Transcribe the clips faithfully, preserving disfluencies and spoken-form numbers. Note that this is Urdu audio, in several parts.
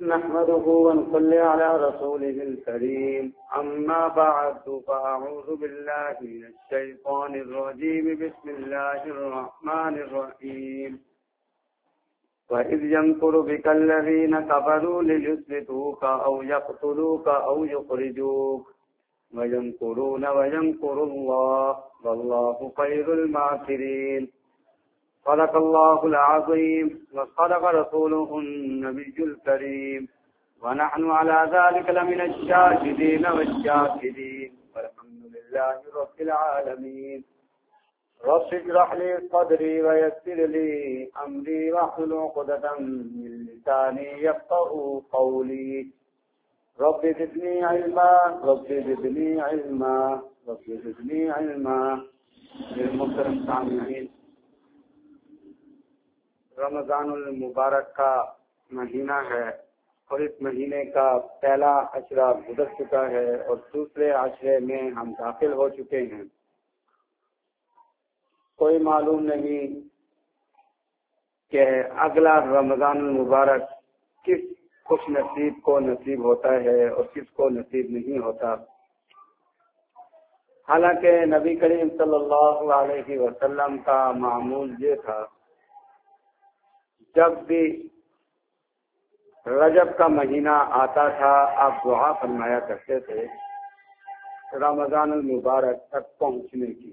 نحمده ونصلي على رسوله الكريم أما بعد فأعوذ بالله من الشيطان الرجيم بسم الله الرحمن الرحيم وإذ يمكر بك الذين كفروا ليثبتوك أو يقتلوك أو يخرجوك ويمكرون ويمكر الله والله خير الماكرين صدق الله العظيم وصدق رسوله النبي الكريم ونحن على ذلك لمن الشاهدين والشاكرين والحمد لله رب العالمين رب اشرح لي صدري ويسر لي أمري واحلل عقدة من لساني يفقهوا قولي رب زدني علما رب زدني علما رب زدني علما للمحترم سامعین، رمضان المبارک کا مہینہ ہے اور اس مہینے کا پہلا عشرہ گزر چکا ہے اور دوسرے عشرے میں ہم داخل ہو چکے ہیں۔ کوئی معلوم نہیں کہ اگلا رمضان المبارک کس خوش نصیب کو نصیب ہوتا ہے اور کس کو نصیب نہیں ہوتا۔ حالانکہ نبی کریم صلی اللہ علیہ وسلم کا معمول یہ تھا، جب بھی رجب کا مہینہ آتا تھا آپ دعا فرمایا کرتے تھے رمضان المبارک تک پہنچنے کی،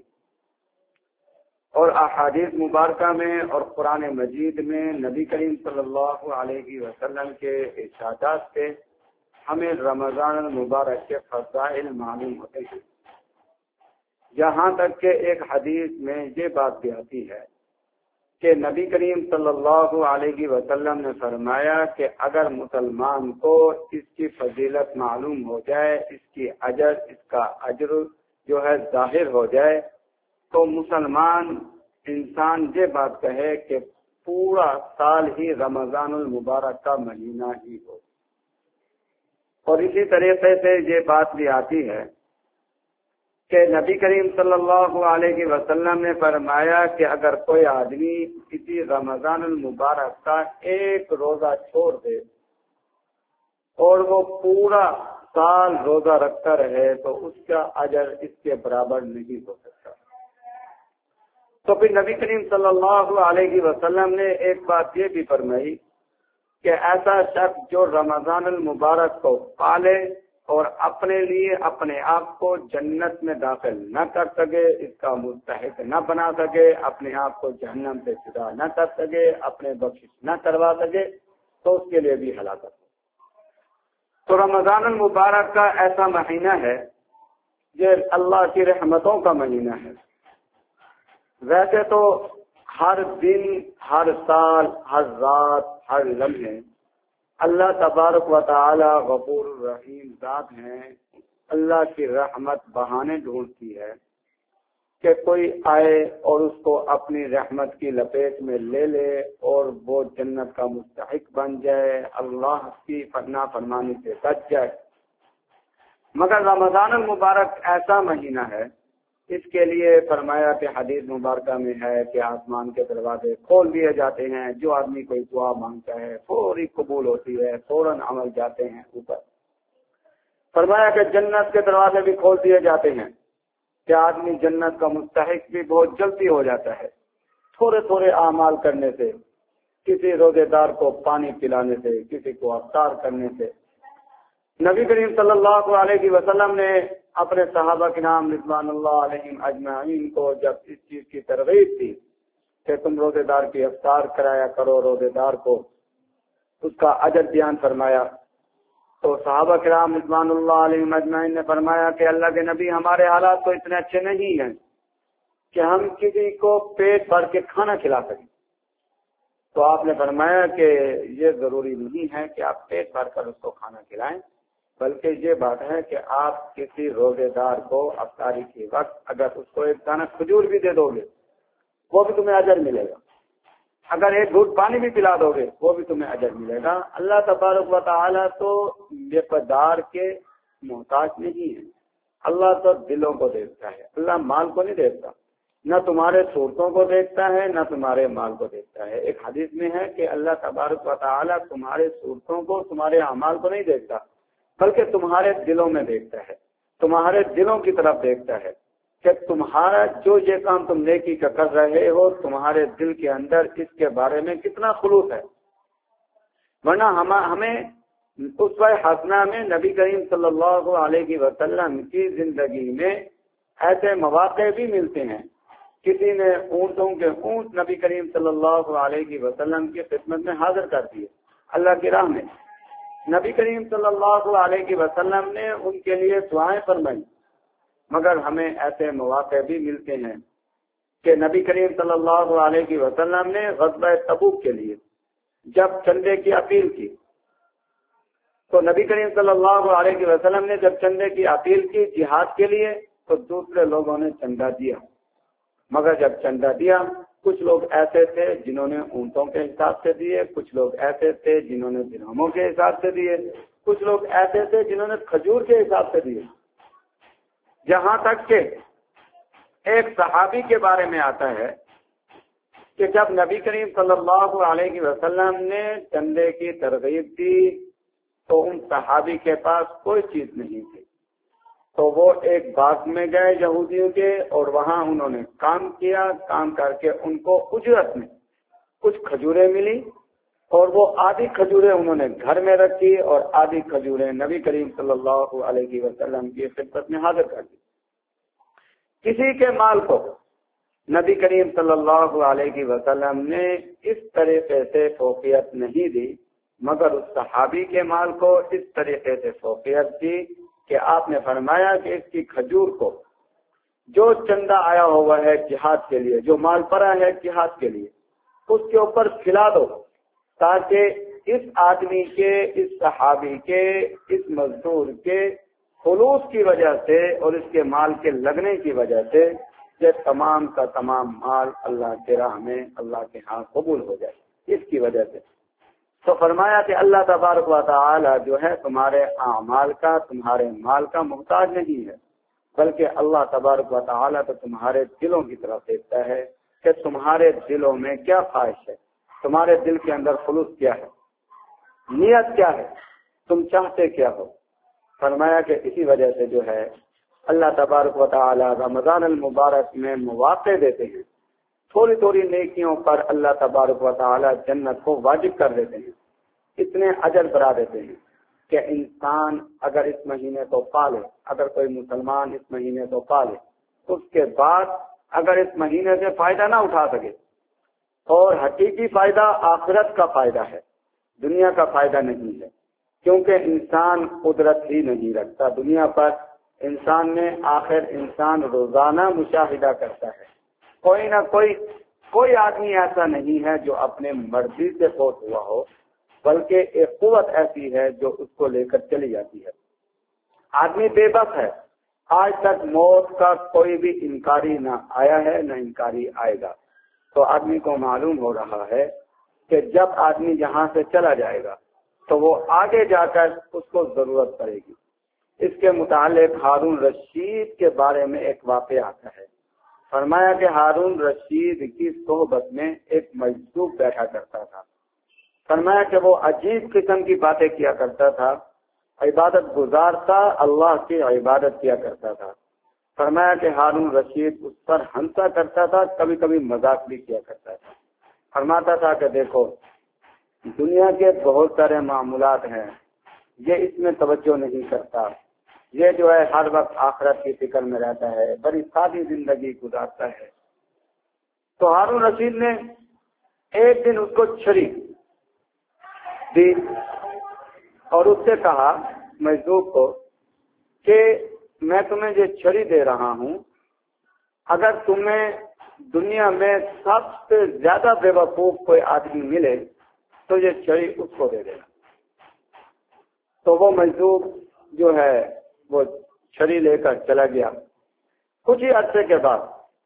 اور احادیث مبارکہ میں اور قرآن مجید میں نبی کریم صلی اللہ علیہ وسلم کے ارشادات سے ہمیں رمضان المبارک کے فضائل معلوم ہوتے ہیں، یہاں تک کہ ایک حدیث میں یہ بات بھی آتی ہے کہ نبی کریم صلی اللہ علیہ وسلم نے فرمایا کہ اگر مسلمان کو اس کی فضیلت معلوم ہو جائے، اس کی اجر اس کا اجر جو ہے ظاہر ہو جائے، تو مسلمان انسان یہ بات کہے کہ پورا سال ہی رمضان المبارک کا مہینہ ہی ہو۔ اور اسی طریقے سے یہ بات بھی آتی ہے کہ نبی کریم صلی اللہ علیہ وسلم نے فرمایا کہ اگر کوئی آدمی کسی رمضان المبارک کا ایک روزہ چھوڑ دے اور وہ پورا سال روزہ رکھتا رہے تو اس کا اجر اس کے برابر نہیں ہو سکتا۔ تو پھر نبی کریم صلی اللہ علیہ وسلم نے ایک بات یہ بھی فرمائی کہ ایسا شخص جو رمضان المبارک کو پالے اور اپنے لیے اپنے آپ کو جنت میں داخل نہ کر سکے، اس کا مستحق نہ بنا سکے، اپنے آپ کو جہنم سے جدا نہ کر سکے، اپنے بخشش نہ کروا سکے، تو اس کے لیے بھی ہلاکت ہو۔ تو رمضان المبارک کا ایسا مہینہ ہے یہ اللہ کی رحمتوں کا مہینہ ہے۔ ویسے تو ہر دن، ہر سال، ہر رات، ہر لمحے اللہ تبارک و تعالی غفور الرحیم ذات ہیں، اللہ کی رحمت بہانے ڈھونڈتی ہے کہ کوئی آئے اور اس کو اپنی رحمت کی لپیٹ میں لے لے اور وہ جنت کا مستحق بن جائے، اللہ کی فرنا فرمانی سے بچ جائے۔ مگر رمضان المبارک ایسا مہینہ ہے، اس کے لیے فرمایا کہ حدیث مبارکہ میں ہے کہ آسمان کے دروازے کھول دیے جاتے ہیں، جو آدمی کوئی دعا مانگتا ہے فوری قبول ہوتی ہے، فوراً عمل جاتے ہیں اوپر۔ فرمایا کہ جنت کے دروازے بھی کھول دیے جاتے ہیں کہ آدمی جنت کا مستحق بھی بہت جلدی ہو جاتا ہے، تھوڑے تھوڑے اعمال کرنے سے، کسی روزے دار کو پانی پلانے سے، کسی کو افطار کرنے سے۔ نبی کریم صلی اللہ علیہ وسلم نے اپنے صحابہ کرام رضوان اللہ علیہم اجمعین کو جب اس چیز کی ترغیب دی کہ تم روزے دار کی افطار کرایا کرو، روزے دار کو اس کا اجر بیان فرمایا، تو صحابہ کرام رضوان اللہ علیہم اجمعین نے فرمایا کہ اللہ کے نبی، ہمارے حالات تو اتنے اچھے نہیں ہیں کہ ہم کسی کو پیٹ بھر کے کھانا کھلا سکیں۔ تو آپ نے فرمایا کہ یہ ضروری نہیں ہے کہ آپ پیٹ بھر کر اس کو کھانا کھلائیں، بلکہ یہ بات ہے کہ آپ کسی روزے دار کو افطاری کے وقت اگر اس کو ایک دانہ کھجور بھی دے دو گے وہ بھی تمہیں اجر ملے گا، اگر ایک گھوٹ پانی بھی پلا دو گے وہ بھی تمہیں اجر ملے گا۔ اللہ تبارک و تعالیٰ تو مقدار کے محتاج نہیں ہے، اللہ تو دلوں کو دیکھتا ہے، اللہ مال کو نہیں دیکھتا، نہ تمہارے صورتوں کو دیکھتا ہے نہ تمہارے مال کو دیکھتا ہے۔ دیکھتا ہے. ایک حدیث میں ہے کہ اللہ تبارک و تعالیٰ تمہارے صورتوں کو، تمہارے اعمال کو نہیں دیکھتا، بلکہ تمہارے دلوں میں دیکھتا ہے، تمہارے دلوں کی طرف دیکھتا ہے کہ تمہارا جو یہ کام تم نیکی کا کر رہے ہو، تمہارے دل کے اندر اس کے بارے میں کتنا خلوص ہے. ورنہ ہمیں اسوہ حسنہ میں نبی کریم صلی اللہ علیہ وسلم کی زندگی میں ایسے مواقع بھی ملتے ہیں. کسی نے اونٹوں کے اونٹ نبی کریم صلی اللہ علیہ وسلم کی خدمت میں حاضر کر دیے اللہ کی راہ میں. نبی کریم صلی اللہ علیہ وسلم نے ان کے لیے دعائیں فرمائی. مگر ہمیں ایسے مواقع بھی ملتے ہیں کہ نبی کریم صلی اللہ علیہ وسلم نے غزوہ تبوک کے لیے جب چندے کی اپیل کی، تو نبی کریم صلی اللہ علیہ وسلم نے جب چندے کی اپیل کی جہاد کے لیے، تو دوسرے لوگوں نے چندہ دیا. مگر جب چندہ دیا، کچھ لوگ ایسے تھے جنہوں نے اونٹوں کے حساب سے دیے، کچھ لوگ ایسے تھے جنہوں نے درہموں کے حساب سے دیے، کچھ لوگ ایسے تھے جنہوں نے کھجور کے حساب سے دیے. جہاں تک کہ ایک صحابی کے بارے میں آتا ہے کہ جب نبی کریم صلی اللہ علیہ وسلم نے چندے کی ترغیب دی تو ان صحابی کے پاس کوئی چیز نہیں تھی، تو وہ ایک باغ میں گئے یہودیوں کے، اور وہاں انہوں نے کام کیا. کام کر کے ان کو اجرت میں کچھ کھجوریں ملی، اور وہ آدھی کھجوریں انہوں نے گھر میں رکھی اور آدھی کھجوریں نبی کریم صلی اللہ علیہ وسلم کی خدمت میں حاضر کر دی. کسی کے مال کو نبی کریم صلی اللہ علیہ وسلم نے اس طریقے سے فوقیت نہیں دی، مگر اس صحابی کے مال کو اس طریقے سے فوقیت دی کہ آپ نے فرمایا کہ اس کی کھجور کو جو چندہ آیا ہوا ہے جہاد کے لیے، جو مال پڑا ہے جہاد کے لیے، اس کے اوپر کھلا دو، تاکہ اس آدمی کے، اس صحابی کے، اس مزدور کے خلوص کی وجہ سے اور اس کے مال کے لگنے کی وجہ سے یہ تمام کا تمام مال اللہ کے راہ میں اللہ کے ہاں قبول ہو جائے. اس کی وجہ سے تو فرمایا کہ اللہ تبارک و تعالی جو ہے تمہارے اعمال کا، تمہارے مال کا محتاج نہیں ہے، بلکہ اللہ تبارک و تعالی تو تمہارے دلوں کی طرف دیکھتا ہے کہ تمہارے دلوں میں کیا خواہش ہے، تمہارے دل کے اندر خلوص کیا ہے، نیت کیا ہے، تم چاہتے کیا ہو. فرمایا کہ اسی وجہ سے جو ہے اللہ تبارک و تعالی رمضان المبارک میں مواقع دیتے ہیں. تھوڑی تھوڑی نیکیوں پر اللہ تبارک و تعالی جنت کو واجب کر دیتے ہیں، اتنے اجر بڑھا دیتے ہیں کہ انسان اگر اس مہینے کو پالے، اگر کوئی مسلمان اس مہینے کو پالے، اس کے بعد اگر اس مہینے سے فائدہ نہ اٹھا سکے، اور حقیقی فائدہ آخرت کا فائدہ ہے، دنیا کا فائدہ نہیں ہے، کیونکہ انسان قدرت ہی نہیں رکھتا دنیا پر. انسان میں آخر انسان روزانہ مشاہدہ کرتا ہے، کوئی نہ کوئی کوئی آدمی ایسا نہیں ہے جو اپنے مرضی سے فوت ہوا ہو، بلکہ ایک قوت ایسی ہے جو اس کو لے کر چلی جاتی ہے. آدمی بے بس ہے، آج تک موت کا کوئی بھی انکاری نہ آیا ہے نہ انکاری آئے گا. تو آدمی کو معلوم ہو رہا ہے کہ جب آدمی یہاں سے چلا جائے گا تو وہ آگے جا کر اس کو ضرورت پڑے گی. اس کے متعلق ہارون رشید کے بارے میں ایک واقعہ آتا ہے. فرمایا کہ ہارون رشید کی صحبت میں ایک مجذوب بیٹھا کرتا تھا. فرمایا کہ وہ عجیب قسم کی باتیں کیا کرتا تھا، عبادت گزار تھا، اللہ کی عبادت کیا کرتا تھا. فرمایا کہ ہارون رشید اس پر ہنسا کرتا تھا، کبھی کبھی مذاق بھی کیا کرتا تھا. فرماتا تھا کہ دیکھو دنیا کے بہت سارے معاملات ہیں، یہ اس میں توجہ نہیں کرتا، یہ جو ہے ہر وقت آخرت کی فکر میں رہتا ہے، بڑی سادی زندگی گزارتا ہے. تو ہارون رشید نے ایک دن اس کو چھری دی اور اس سے کہا مجذوب کو کہ میں تمہیں یہ چھری دے رہا ہوں، اگر تمہیں دنیا میں سب سے زیادہ بے وقوف کوئی آدمی ملے تو یہ چھری اس کو دے دینا. تو وہ مجذوب جو ہے وہ چھری لے کر چلا گیا. کچھ ہی عرصے کے بعد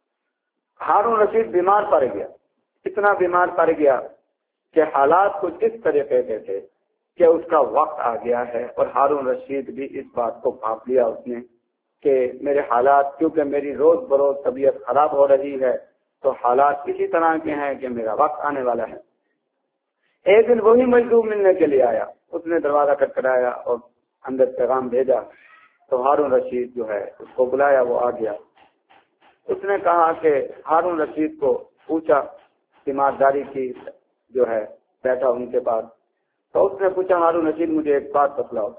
ہارون رشید بیمار پڑ گیا. اتنا بیمار پڑ گیا کہ حالات کچھ اس طریقے کے تھے کہ اس کا وقت آ گیا ہے، اور ہارون رشید بھی اس بات کو بھانپ لیا اس نے کہ میرے حالات، کیونکہ میری روز بروز طبیعت خراب ہو رہی ہے، تو حالات اسی طرح کے ہیں کہ میرا وقت آنے والا ہے۔ ایک دن وہی مجذوب ملنے کے لیے آیا، اس نے دروازہ کھٹکھٹایا اور اندر پیغام بھیجا، تو ہارون رشید جو ہے اس کو بلایا، وہ آ گیا۔ اس نے کہا کہ ہارون رشید کو پوچھا، تیمارداری کی جو ہے بیٹھا ان کے پاس، تو اس نے پوچھا ہارون رشید مجھے ایک بات بتلاؤ،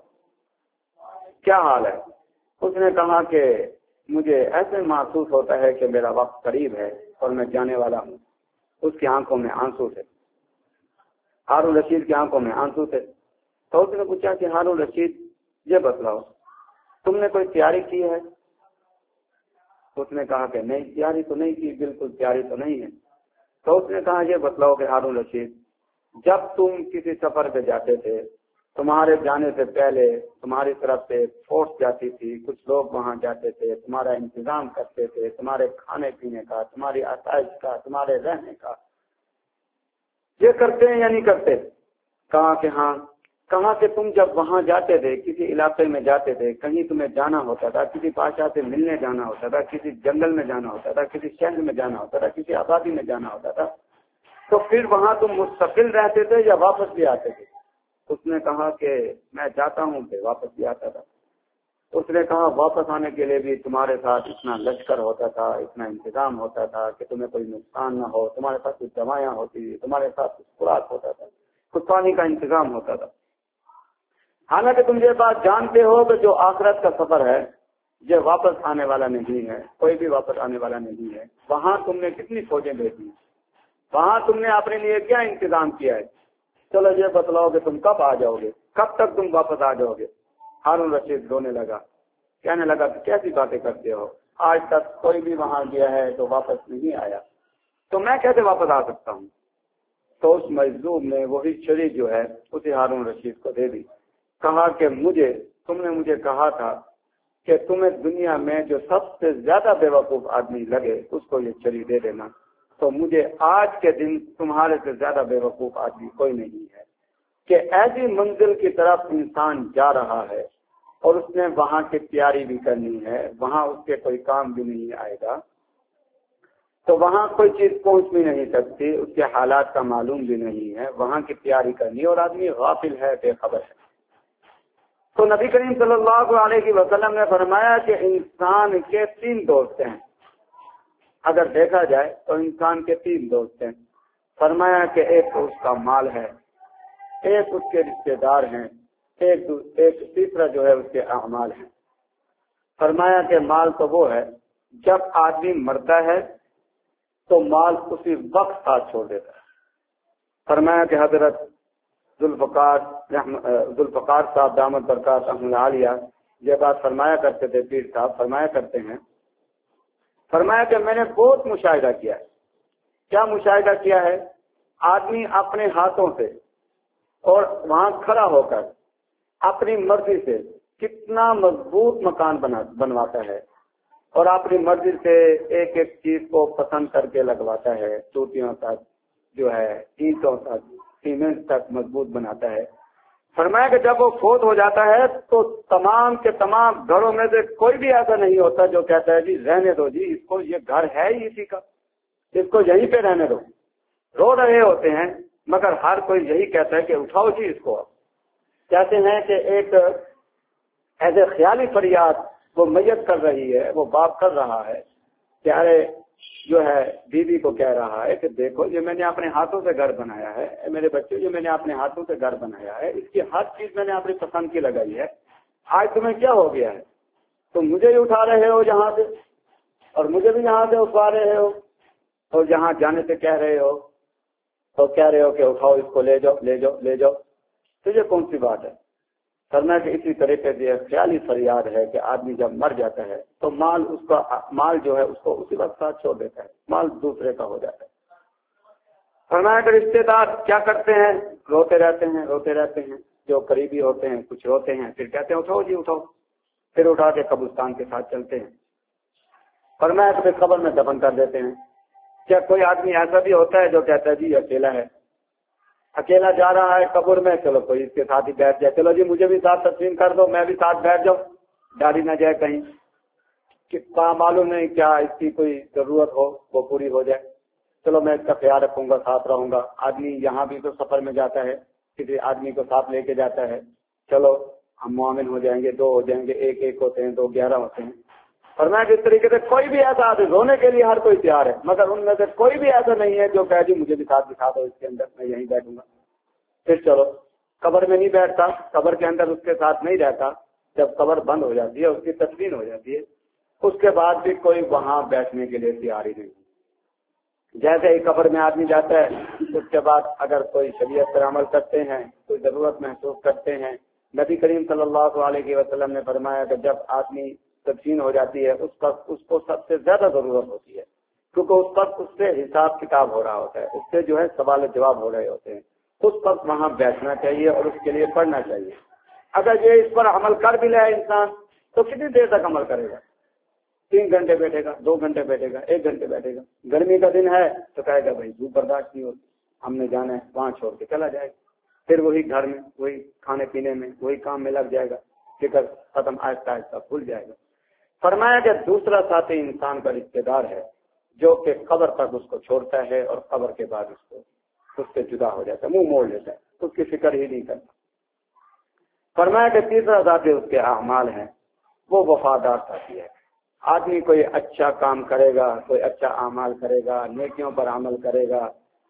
کیا حال ہے؟ اس نے کہا کہ مجھے ایسے محسوس ہوتا ہے کہ میرا وقت قریب ہے اور میں جانے والا ہوں۔ اس کی آنکھوں میں آنسو تھے، ہارون رشید کی آنکھوں میں آنسو تھے۔ تو اس نے پوچھا کہ ہارون رشید یہ بتلاؤ تم نے کوئی تیاری کی ہے؟ اس نے کہا کہ نہیں، تیاری تو نہیں کی، بالکل تیاری تو نہیں ہے۔ تو اس نے کہا یہ بتلاؤ کہ ہارون رشید جب تم کسی سفر پہ جاتے تھے، تمہارے جانے سے پہلے تمہاری طرف سے فورس جاتی تھی، کچھ لوگ وہاں جاتے تھے، تمہارا انتظام کرتے تھے، تمہارے کھانے پینے کا، تمہاری آسائش کا، تمہارے رہنے کا، یہ کرتے ہیں یا نہیں کرتے؟ کہا کہ ہاں۔ کہا کہ تم جب وہاں جاتے تھے، کسی علاقے میں جاتے تھے، کہیں تمہیں جانا ہوتا تھا، کسی بادشاہ سے ملنے جانا ہوتا تھا، کسی جنگل میں جانا ہوتا تھا، کسی شہر میں جانا ہوتا تھا، کسی آبادی میں جانا ہوتا تھا، تو پھر وہاں تم مستقل رہتے تھے یا واپس بھی آتے تھے؟ اس نے کہا کہ میں جاتا ہوں کہ واپس بھی آتا تھا۔ اس نے کہا واپس آنے کے لیے بھی تمہارے ساتھ اتنا لشکر ہوتا تھا، اتنا انتظام ہوتا تھا کہ تمہیں کوئی نقصان نہ ہو، تمہارے پاس کچھ دوائیاں ہوتی، تمہارے ساتھ کچھ خوراک ہوتا تھا، کچھ پانی کا انتظام ہوتا تھا۔ حالانکہ تم یہ بات جانتے ہو کہ جو آخرت کا سفر ہے یہ واپس آنے والا نہیں ہے، کوئی بھی واپس آنے والا نہیں ہے۔ وہاں تم نے کتنی فوجیں بھیجی، وہاں تم نے اپنے لیے کیا انتظام کیا ہے؟ چلو یہ بتلاؤ کہ تم کب آ جاؤ گے، کب تک تم واپس آ جاؤ گے؟ ہارون رشید رونے لگا، کہنے لگا کہ کیسی باتیں کرتے ہو، آج تک کوئی بھی وہاں گیا ہے تو واپس نہیں آیا، تو میں کیسے واپس آ سکتا ہوں؟ تو اس مجذوب نے وہی چھری جو ہے اسے ہارون رشید کو دے دی، کہا کہ مجھے تم نے مجھے کہا تھا کہ تمہیں دنیا میں جو سب سے زیادہ بے وقوف آدمی لگے اس کو یہ چھری دے دینا، تو مجھے آج کے دن تمہارے سے زیادہ بے وقوف آدمی کوئی نہیں ہے کہ ایسی منزل کی طرف انسان جا رہا ہے اور اس نے وہاں کی تیاری بھی کرنی ہے، وہاں اس کے کوئی کام بھی نہیں آئے گا، تو وہاں کوئی چیز پہنچ بھی نہیں سکتی، اس کے حالات کا معلوم بھی نہیں ہے، وہاں کی تیاری کرنی، اور آدمی غافل ہے، بے خبر ہے۔ تو نبی کریم صلی اللہ علیہ وسلم نے فرمایا کہ انسان کے تین دوست ہیں، اگر دیکھا جائے تو انسان کے تین دوست ہیں۔ فرمایا کہ ایک تو اس کا مال ہے، ایک اس کے رشتے دار ہیں، ایک ایک تیسرا جو ہے اس کے اعمال ہیں۔ فرمایا کہ مال تو وہ ہے جب آدمی مرتا ہے تو مال اسی وقت ساتھ چھوڑ دیتا ہے۔ فرمایا کہ حضرت ذوالفقار ذوالفقار صاحب دامت برکات رحمۃ عالیہ یہ بات فرمایا کرتے تھے، پیر صاحب فرمایا کرتے ہیں، فرمایا کہ میں نے بہت مشاہدہ کیا ہے۔ کیا مشاہدہ کیا ہے؟ آدمی اپنے ہاتھوں سے اور وہاں کھڑا ہو کر اپنی مرضی سے کتنا مضبوط مکان بنا بنواتا ہے اور اپنی مرضی سے ایک ایک چیز کو پسند کر کے لگواتا ہے، چوٹیوں تک جو ہے، اینٹوں تک، سیمنٹ تک مضبوط بناتا ہے۔ فرمایا کہ جب وہ فوت ہو جاتا ہے تو تمام کے تمام گھروں میں سے کوئی بھی ایسا نہیں ہوتا جو کہتا ہے جی رہنے دو جی اس کو، یہ گھر ہے ہی اسی کا، اس کو یہیں پہ رہنے دو۔ رو رہے ہوتے ہیں مگر ہر کوئی یہی کہتا ہے کہ اٹھاؤ جی اس کو۔ کہتے ہیں کہ ایک ایسے خیالی فریاد وہ میت کر رہی ہے، وہ باپ کر رہا ہے کہ ارے جو ہے بیوی کو کہہ رہا ہے کہ دیکھو یہ میں نے اپنے ہاتھوں سے گھر بنایا ہے، میرے بچے یہ میں نے اپنے ہاتھوں سے گھر بنایا ہے، اس کی ہر چیز میں نے اپنی پسند کی لگائی ہے، آج تمہیں کیا ہو گیا ہے؟ تم مجھے ہی اٹھا رہے ہو یہاں سے اور مجھے بھی یہاں سے اٹھا رہے ہو اور جہاں جانے سے کہہ رہے ہو تو کہہ رہے ہو کہ اٹھاؤ اس کو، لے جاؤ لے جاؤ لے جاؤ، تو یہ کون سی بات ہے؟ کرنا کہ اسی طریقے سے خیالی فریاد ہے کہ آدمی جب مر جاتا ہے تو مال اس کا مال جو ہے اس کو اسی وقت ساتھ چھوڑ دیتا ہے، مال دوسرے کا ہو جاتا ہے۔ فرمایا کہ رشتے دار کیا کرتے ہیں؟ روتے رہتے ہیں روتے رہتے ہیں، جو قریبی ہوتے ہیں کچھ روتے ہیں، پھر کہتے ہیں اٹھاؤ جی اٹھاؤ، پھر اٹھا کے قبرستان کے ساتھ چلتے ہیں۔ فرمایا کہ پھر قبر میں دفن کر دیتے ہیں۔ کیا کوئی آدمی ایسا بھی ہوتا ہے جو کہتا ہے جی اکیلا ہے، اکیلا جا رہا ہے قبر میں، چلو کوئی اس کے ساتھ ہی بیٹھ جائے، چلو جی مجھے بھی ساتھ تسلیم کر دو، میں بھی ساتھ بیٹھ جاؤں، ڈالی نہ جائے کہیں کہ معلوم نہیں کیا اس کی کوئی ضرورت ہو وہ پوری ہو جائے۔ چلو میں اس کا خیال رکھوں گا، ساتھ رہوں گا. آدمی یہاں بھی تو سفر میں جاتا ہے، کسی آدمی کو ساتھ لے کے جاتا ہے، چلو ہم معاون ہو جائیں گے، دو ہو جائیں گے، ایک ایک ہوتے ہیں، دو گیارہ ہوتے ہیں. فرمایا کہ اس طریقے سے کوئی بھی ایسا آدمی، رونے کے لیے ہر کوئی تیار ہے، مگر ان میں سے کوئی بھی ایسا نہیں ہے جو کہہ جی مجھے بھی ساتھ دکھا دو اس کے اندر، میں یہیں بیٹھوں گا. پھر چلو قبر میں نہیں بیٹھتا، قبر کے اندر اس کے ساتھ نہیں رہتا. جب قبر بند ہو جاتی ہے، اس کی تدفین ہو جاتی ہے، اس کے بعد بھی کوئی وہاں بیٹھنے کے لیے تیار ہی نہیں. جیسے ہی قبر میں آدمی جاتا ہے، اس کے بعد اگر کوئی شریعت پر عمل کرتے ہیں، کوئی ضرورت محسوس کرتے ہیں، نبی کریم صلی اللہ علیہ وسلم نے فرمایا کہ جب آدمی تدفین ہو جاتی ہے اس وقت اس کو سب سے زیادہ ضرورت ہوتی ہے، کیونکہ اس وقت اس سے حساب کتاب ہو رہا ہوتا ہے، اس سے جو ہے سوال جواب ہو رہے ہوتے ہیں. اس وقت وہاں بیٹھنا چاہیے اور اس کے لیے پڑھنا چاہیے. اگر یہ اس پر عمل کر بھی لے انسان تو کتنی دیر تک عمل کرے گا؟ تین گھنٹے بیٹھے گا، دو گھنٹے بیٹھے گا، ایک گھنٹے بیٹھے گا. گرمی کا دن ہے تو کہے گا بھائی دھوپ برداشت نہیں ہوتی، ہم نے جانا ہے، وہاں چھوڑ کے چلا جائے گا. پھر وہی گھر میں، وہی کھانے پینے میں، وہی کام میں لگ جائے گا، فکر ختم، آہستہ آہستہ بھول جائے گا. فرمایا کہ دوسرا ساتھی انسان کا رشتے دار ہے جو کہ قبر تک اس کو چھوڑتا ہے اور قبر کے بعد اس کو اس سے جدا ہو جاتا ہے، منہ موڑ لیتا ہے، اس کی فکر ہی نہیں کرتا. فرمایا کہ تیسرا ذاتی اس کے اعمال ہیں، وہ وفادار ساتھی ہے. آدمی کوئی اچھا کام کرے گا، کوئی اچھا اعمال کرے گا، نیکیوں پر عمل کرے گا،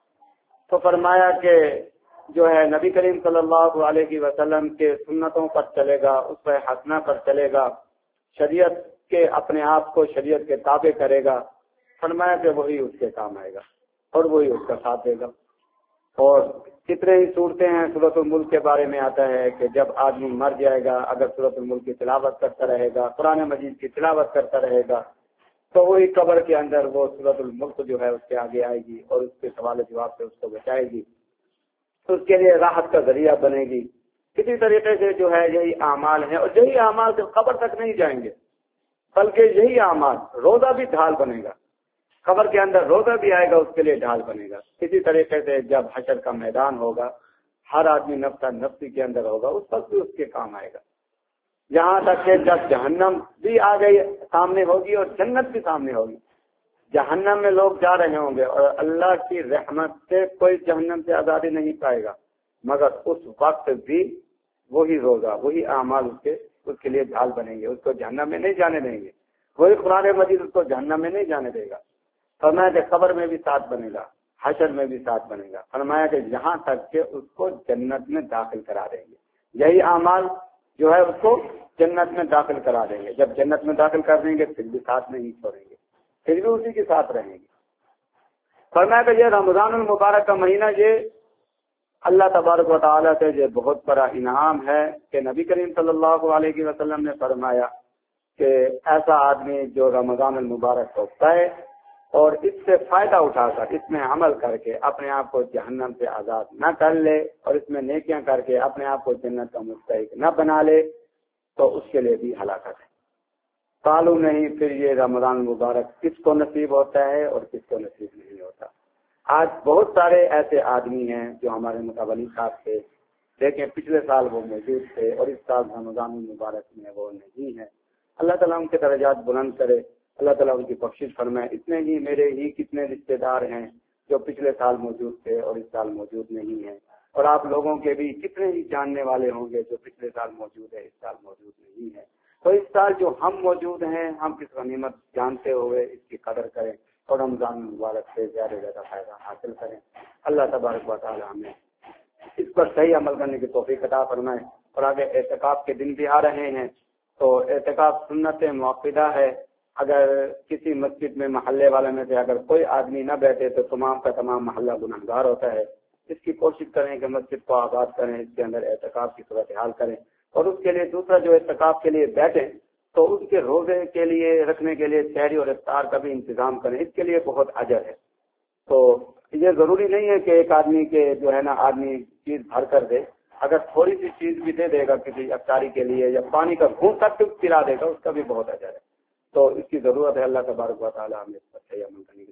تو فرمایا کہ جو ہے نبی کریم صلی اللہ علیہ وسلم کے سنتوں پر چلے گا، اس پر حسنہ پر چلے گا، شریعت کے اپنے آپ کو شریعت کے تابع کرے گا. فرمایا کہ وہی اس کے کام آئے گا اور وہی اس کا ساتھ دے گا. اور کتنے ہی صورتیں ہیں سورۃ الملک کے بارے میں آتا ہے کہ جب آدمی مر جائے گا، اگر سورۃ الملک کی تلاوت کرتا رہے گا، قرآن مجید کی تلاوت کرتا رہے گا، تو وہی قبر کے اندر وہ سورۃ الملک جو ہے اس کے آگے آئے گی اور اس کے سوال جواب سے اس کو بچائے گی، تو اس کے لیے راحت کا ذریعہ بنے گی. کسی طریقے سے جو ہے یہی اعمال ہیں، اور یہی اعمال صرف قبر تک نہیں جائیں گے، بلکہ یہی اعمال روزہ بھی ڈھال بنے گا. قبر کے اندر روزہ بھی آئے گا، اس کے لیے ڈھال بنے گا. اسی طریقے سے جب حشر کا میدان ہوگا، ہر آدمی نفسہ نفسی کے اندر ہوگا، اس وقت بھی اس کے کام آئے گا. یہاں تک کہ جب جہنم بھی آ گئی سامنے ہوگی اور جنت بھی سامنے ہوگی، جہنم میں لوگ جا رہے ہوں گے اور اللہ کی رحمت سے کوئی جہنم سے آزادی نہیں پائے گا، مگر اس وقت بھی وہی روزہ، وہی اعمال اس کے اس کے لیے ڈھال بنیں گے، اس کو جہنم میں نہیں جانے دیں گے. وہی قرآن مجید اس کو جہنم میں نہیں جانے دے گا. فرمایا کہ قبر میں بھی ساتھ بنے گا، حشر میں بھی ساتھ بنے گا. فرمایا کہ یہاں تک کہ اس کو جنت میں داخل کرا دیں گے. یہی اعمال جو ہے اس کو جنت میں داخل کرا دیں گے. جب جنت میں داخل کر دیں گے پھر بھی ساتھ نہیں چھوڑیں گے، پھر بھی اسی کے ساتھ رہیں گے. فرمایا کہ یہ رمضان المبارک کا مہینہ یہ اللہ تبارک و تعالیٰ سے یہ بہت بڑا انعام ہے کہ نبی کریم صلی اللہ علیہ وسلم نے فرمایا کہ ایسا آدمی جو رمضان المبارک کو پائے اور اس سے فائدہ اٹھا کر اس میں عمل کر کے اپنے آپ کو جہنم سے آزاد نہ کر لے اور اس میں نیکیاں کر کے اپنے آپ کو جنت کا مستحق نہ بنا لے تو اس کے لیے بھی ہلاکت ہے. معلوم نہیں پھر یہ رمضان مبارک کس کو نصیب ہوتا ہے اور کس کو نصیب نہیں ہوتا. آج بہت سارے ایسے آدمی ہیں جو ہمارے متولی صاحب تھے، لیکن پچھلے سال وہ موجود تھے اور اس سال رمضان المبارک میں وہ نہیں ہے. اللہ تعالیٰ ان کے درجات بلند کرے، اللہ تعالیٰ ان کی بخشش فرمائے. اتنے ہی میرے ہی کتنے رشتے دار ہیں جو پچھلے سال موجود تھے اور اس سال موجود نہیں ہیں، اور آپ لوگوں کے بھی کتنے ہی جاننے والے ہوں گے جو پچھلے سال موجود ہے، اس سال موجود نہیں ہے. تو اس سال جو ہم موجود ہیں، ہم اس غنیمت جانتے ہوئے اس کی قدر کریں اور رمضان مبارک سے زیادہ زیادہ فائدہ حاصل کریں. اللہ تبارک و تعالی ہمیں اس پر صحیح عمل کرنے کی توفیق عطا فرمائے. اور آگے اعتکاف کے دن بھی آ رہے ہیں، تو اعتکاف سنت موقدہ ہے. اگر کسی مسجد میں محلے والے میں سے اگر کوئی آدمی نہ بیٹھے تو تمام کا تمام محلہ گنہگار ہوتا ہے. اس کی کوشش کریں کہ مسجد کو آباد کریں، اس کے اندر اعتکاف کی صورتحال کریں. اور اس کے لیے دوسرا جو اعتکاف کے لیے بیٹھے تو اس کے روزے کے لیے رکھنے کے لیے سحری اور افطار کا بھی انتظام کریں، اس کے لیے بہت اجر ہے. تو یہ ضروری نہیں ہے کہ ایک آدمی کے جو ہے نا آدمی چیز بھر کر دے، اگر تھوڑی سی چیز بھی دے دے گا کسی افطاری کے لیے یا پانی کا گھونٹ تک پلا دے گا، اس کا بھی بہت اجر ہے. تو اس کی ضرورت ہے. اللہ تبارک و تعالیٰ ہمیں اس پر صحیح عمل کرنے کی